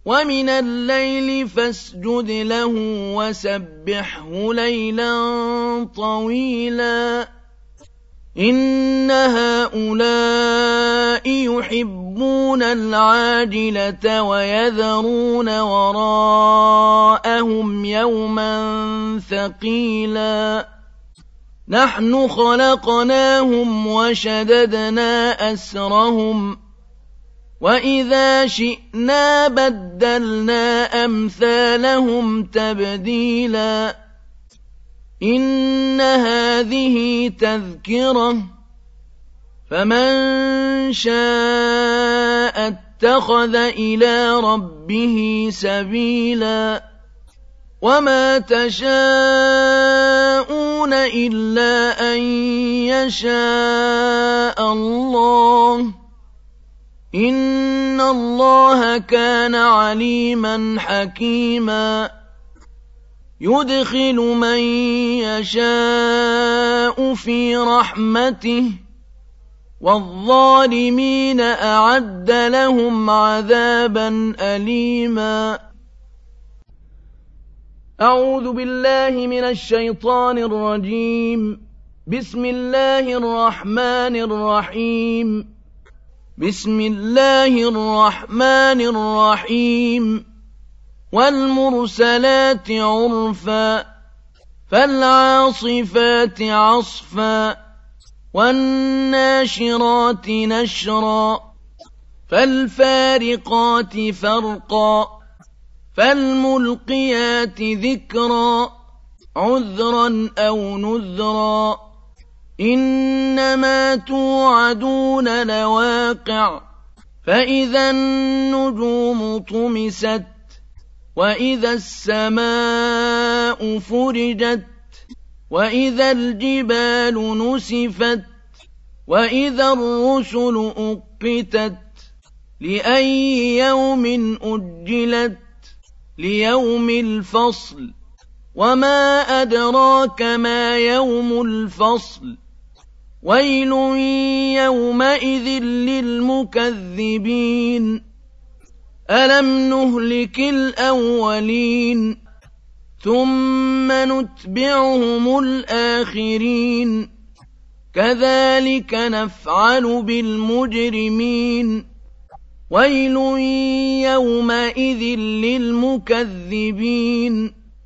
ومن الليل فاسجد له وسبحه ليلا طويلا إن هؤلاء يحبون العاجلة ويذرون وراءهم يوما ثقيلا نحن خلقناهم وشددنا أسرهم وإذا شئنا بدلنا أمثالهم تبديلا إن هذه تذكرة فمن شاء اتخذ إلى ربه سبيلا وما تشاءون إلا أن يشاء الله إن الله كان عليما حكيما يدخل من يشاء في رحمته والظالمين أعد لهم عذابا أليما أعوذ بالله من الشيطان الرجيم بسم الله الرحمن الرحيم بسم الله الرحمن الرحيم والمرسلات عرفا فالعاصفات عصفا والناشرات نشرا فالفارقات فرقا فالملقيات ذكرا عذرا أو نذرا إنما توعدون لواقع فإذا النجوم طمست وإذا السماء فرجت وإذا الجبال نسفت وإذا الرسل أقتت لأي يوم أجلت ليوم الفصل وما أدراك ما يوم الفصل ويل يومئذ للمكذبين ألم نهلك الأولين ثم نتبعهم الآخرين كذلك نفعل بالمجرمين ويل يومئذ للمكذبين